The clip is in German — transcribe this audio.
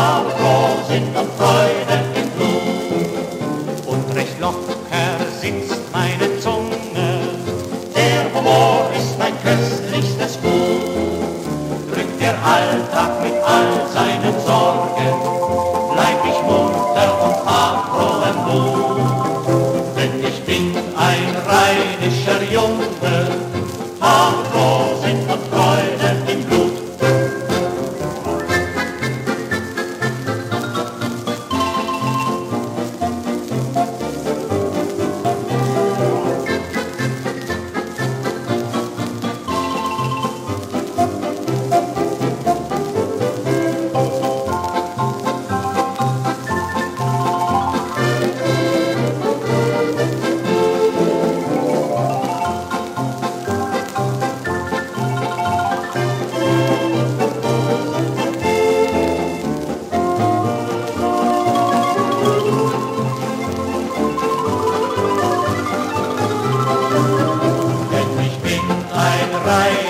haben Frohsinn und Freude im Blut. Und recht locker sitzt meine Zunge, Der Humor ist mein köstlichstes Gut. Drückt der Alltag mit all seinen Sorgen, bleib ich munter und hab frohen Mut. Denn ich bin ein rheinischer Junge, hab Frohsinn und Freude im Blut. Denn ich bin ein Rhein